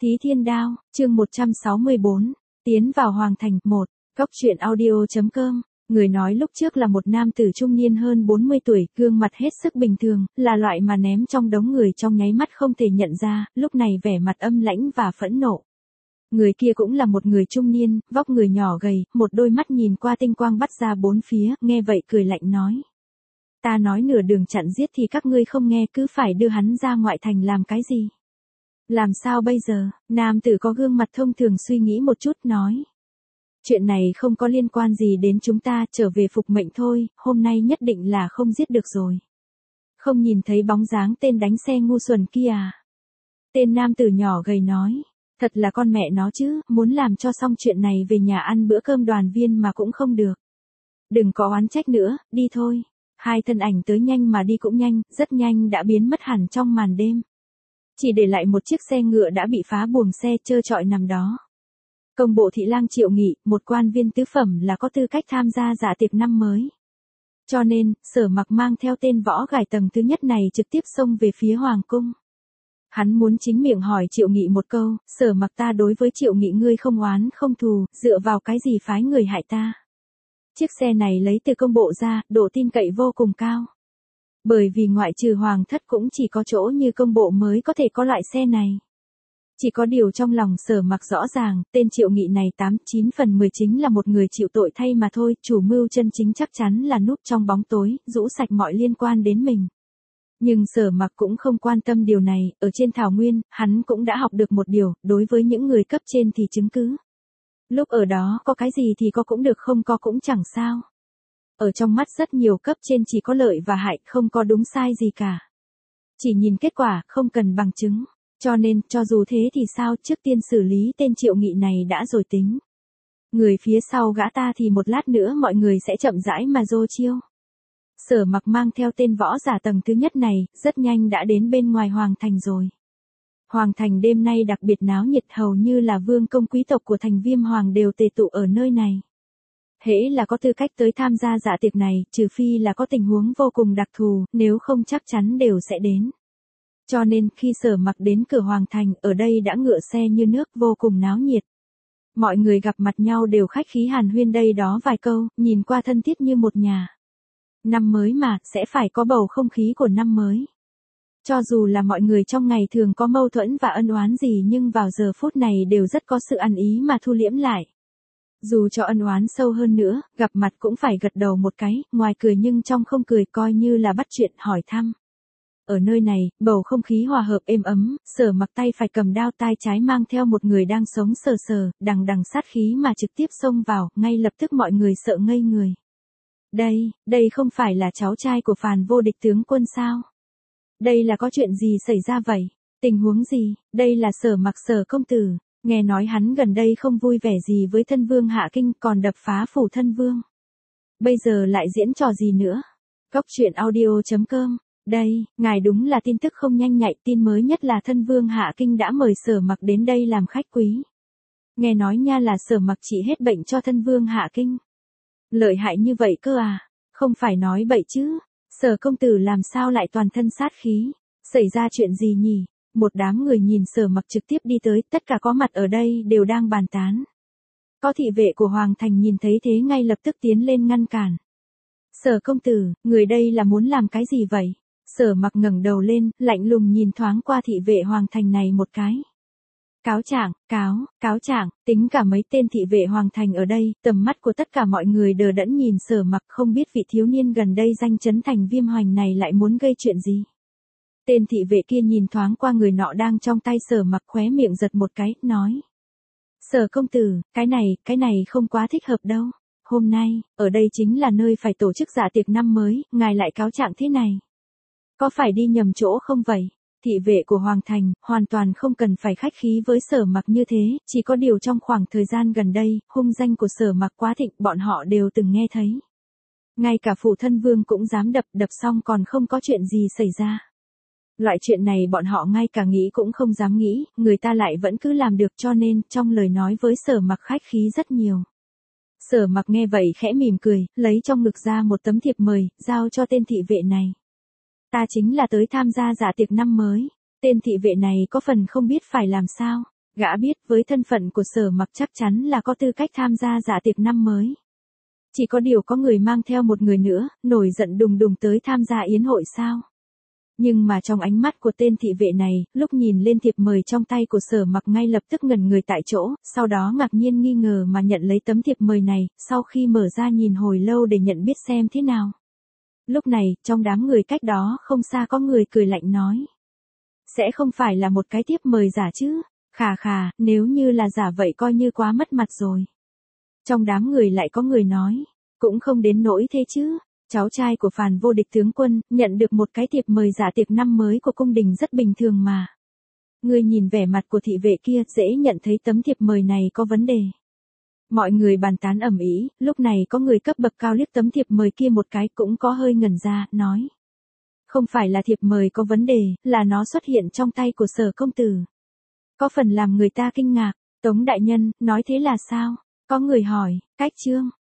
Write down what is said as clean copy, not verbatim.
Thí Thiên Đao, chương 164, tiến vào Hoàng Thành, 1, Cóc truyện audio.com. Người nói lúc trước là một nam tử trung niên hơn 40 tuổi, gương mặt hết sức bình thường, là loại mà ném trong đống người trong nháy mắt không thể nhận ra, lúc này vẻ mặt âm lãnh và phẫn nộ. Người kia cũng là một người trung niên, vóc người nhỏ gầy, một đôi mắt nhìn qua tinh quang bắt ra bốn phía, nghe vậy cười lạnh nói. Ta nói nửa đường chặn giết thì các ngươi không nghe, cứ phải đưa hắn ra ngoại thành làm cái gì? Làm sao bây giờ? Nam tử có gương mặt thông thường suy nghĩ một chút nói. Chuyện này không có liên quan gì đến chúng ta, trở về phục mệnh thôi, hôm nay nhất định là không giết được rồi. Không nhìn thấy bóng dáng tên đánh xe ngu xuẩn kia à? Tên nam tử nhỏ gầy nói. Thật là con mẹ nó chứ, muốn làm cho xong chuyện này về nhà ăn bữa cơm đoàn viên mà cũng không được. Đừng có oán trách nữa, đi thôi. Hai thân ảnh tới nhanh mà đi cũng nhanh, rất nhanh đã biến mất hẳn trong màn đêm. Chỉ để lại một chiếc xe ngựa đã bị phá buồng xe trơ trọi nằm đó. Công bộ thị lang Triệu Nghị, một quan viên tứ phẩm là có tư cách tham gia dạ tiệc năm mới. Cho nên, Sở Mặc mang theo tên võ gài tầng thứ nhất này trực tiếp xông về phía Hoàng cung. Hắn muốn chính miệng hỏi Triệu Nghị một câu, Sở Mặc ta đối với Triệu Nghị ngươi không oán không thù, dựa vào cái gì phái người hại ta. Chiếc xe này lấy từ công bộ ra, độ tin cậy vô cùng cao. Bởi vì ngoại trừ hoàng thất cũng chỉ có chỗ như công bộ mới có thể có loại xe này. Chỉ có điều trong lòng Sở Mặc rõ ràng, tên Triệu Nghị này 89 phần 10 chính là một người chịu tội thay mà thôi, chủ mưu chân chính chắc chắn là núp trong bóng tối, rũ sạch mọi liên quan đến mình. Nhưng Sở Mặc cũng không quan tâm điều này, ở trên thảo nguyên, hắn cũng đã học được một điều, đối với những người cấp trên thì chứng cứ. Lúc ở đó có cái gì thì có cũng được, không có cũng chẳng sao. Ở trong mắt rất nhiều cấp trên chỉ có lợi và hại, không có đúng sai gì cả. Chỉ nhìn kết quả, không cần bằng chứng. Cho nên, cho dù thế thì sao, trước tiên xử lý tên Triệu Nghị này đã rồi tính. Người phía sau gã ta thì một lát nữa mọi người sẽ chậm rãi mà dô chiêu. Sở Mặc mang theo tên võ giả tầng thứ nhất này, rất nhanh đã đến bên ngoài Hoàng Thành rồi. Hoàng Thành đêm nay đặc biệt náo nhiệt, hầu như là vương công quý tộc của thành Viêm Hoàng đều tề tụ ở nơi này. Hễ là có tư cách tới tham gia dạ tiệc này, trừ phi là có tình huống vô cùng đặc thù, nếu không chắc chắn đều sẽ đến. Cho nên, khi Sở Mặc đến cửa Hoàng Thành, ở đây đã ngựa xe như nước, vô cùng náo nhiệt. Mọi người gặp mặt nhau đều khách khí hàn huyên đây đó vài câu, nhìn qua thân thiết như một nhà. Năm mới mà, sẽ phải có bầu không khí của năm mới. Cho dù là mọi người trong ngày thường có mâu thuẫn và ân oán gì nhưng vào giờ phút này đều rất có sự ăn ý mà thu liễm lại. Dù cho ân oán sâu hơn nữa, gặp mặt cũng phải gật đầu một cái, ngoài cười nhưng trong không cười, coi như là bắt chuyện hỏi thăm. Ở nơi này, bầu không khí hòa hợp êm ấm, Sở Mặc tay phải cầm đao, tay trái mang theo một người đang sống sờ sờ, đằng đằng sát khí mà trực tiếp xông vào, ngay lập tức mọi người sợ ngây người. Đây không phải là cháu trai của Phàn Vô Địch tướng quân sao? Đây là có chuyện gì xảy ra vậy? Tình huống gì? Đây là Sở Mặc Sở công tử, nghe nói hắn gần đây không vui vẻ gì với thân vương Hạ Kinh, còn đập phá phủ thân vương. Bây giờ lại diễn trò gì nữa? Cóc truyện audio.com. Đây, ngài đúng là tin tức không nhanh nhạy, tin mới nhất là thân vương Hạ Kinh đã mời Sở Mặc đến đây làm khách quý. Nghe nói nha là Sở Mặc trị hết bệnh cho thân vương Hạ Kinh. Lợi hại như vậy cơ à? Không phải nói bậy chứ? Sở công tử làm sao lại toàn thân sát khí? Xảy ra chuyện gì nhỉ? Một đám người nhìn Sở Mặc trực tiếp đi tới, tất cả có mặt ở đây đều đang bàn tán. Có thị vệ của Hoàng Thành nhìn thấy thế ngay lập tức tiến lên ngăn cản. Sở công tử, người đây là muốn làm cái gì vậy? Sở Mặc ngẩng đầu lên, lạnh lùng nhìn thoáng qua thị vệ Hoàng Thành này một cái. Cáo trạng, tính cả mấy tên thị vệ Hoàng Thành ở đây, tầm mắt của tất cả mọi người đờ đẫn nhìn Sở Mặc, không biết vị thiếu niên gần đây danh chấn thành Viêm Hoành này lại muốn gây chuyện gì. Tên thị vệ kia nhìn thoáng qua người nọ đang trong tay Sở Mặc, khóe miệng giật một cái, nói. Sở công tử, cái này không quá thích hợp đâu. Hôm nay, ở đây chính là nơi phải tổ chức dạ tiệc năm mới, ngài lại cáo trạng thế này. Có phải đi nhầm chỗ không vậy? Thị vệ của Hoàng Thành, hoàn toàn không cần phải khách khí với Sở Mặc như thế, chỉ có điều trong khoảng thời gian gần đây, hung danh của Sở Mặc quá thịnh, bọn họ đều từng nghe thấy. Ngay cả phụ thân vương cũng dám đập xong còn không có chuyện gì xảy ra. Loại chuyện này bọn họ ngay cả nghĩ cũng không dám nghĩ, người ta lại vẫn cứ làm được, cho nên, trong lời nói với Sở Mặc khách khí rất nhiều. Sở Mặc nghe vậy khẽ mỉm cười, lấy trong ngực ra một tấm thiệp mời, giao cho tên thị vệ này. Ta chính là tới tham gia dạ tiệc năm mới. Tên thị vệ này có phần không biết phải làm sao. Gã biết với thân phận của Sở Mặc chắc chắn là có tư cách tham gia dạ tiệc năm mới. Chỉ có điều có người mang theo một người nữa, nổi giận đùng đùng tới tham gia yến hội sao? Nhưng mà trong ánh mắt của tên thị vệ này, lúc nhìn lên thiệp mời trong tay của Sở Mặc ngay lập tức ngẩn người tại chỗ, sau đó ngạc nhiên nghi ngờ mà nhận lấy tấm thiệp mời này, sau khi mở ra nhìn hồi lâu để nhận biết xem thế nào. Lúc này, trong đám người cách đó không xa có người cười lạnh nói. Sẽ không phải là một cái thiệp mời giả chứ? Khà khà, nếu như là giả vậy coi như quá mất mặt rồi. Trong đám người lại có người nói, cũng không đến nỗi thế chứ. Cháu trai của Phàn Vô Địch tướng quân, nhận được một cái thiệp mời giả tiệc năm mới của cung đình rất bình thường mà. Người nhìn vẻ mặt của thị vệ kia, dễ nhận thấy tấm thiệp mời này có vấn đề. Mọi người bàn tán ầm ĩ, lúc này có người cấp bậc cao liếc tấm thiệp mời kia một cái cũng có hơi ngẩn ra, nói. Không phải là thiệp mời có vấn đề, là nó xuất hiện trong tay của Sở công tử. Có phần làm người ta kinh ngạc, Tống đại nhân, nói thế là sao? Có người hỏi, cách chương.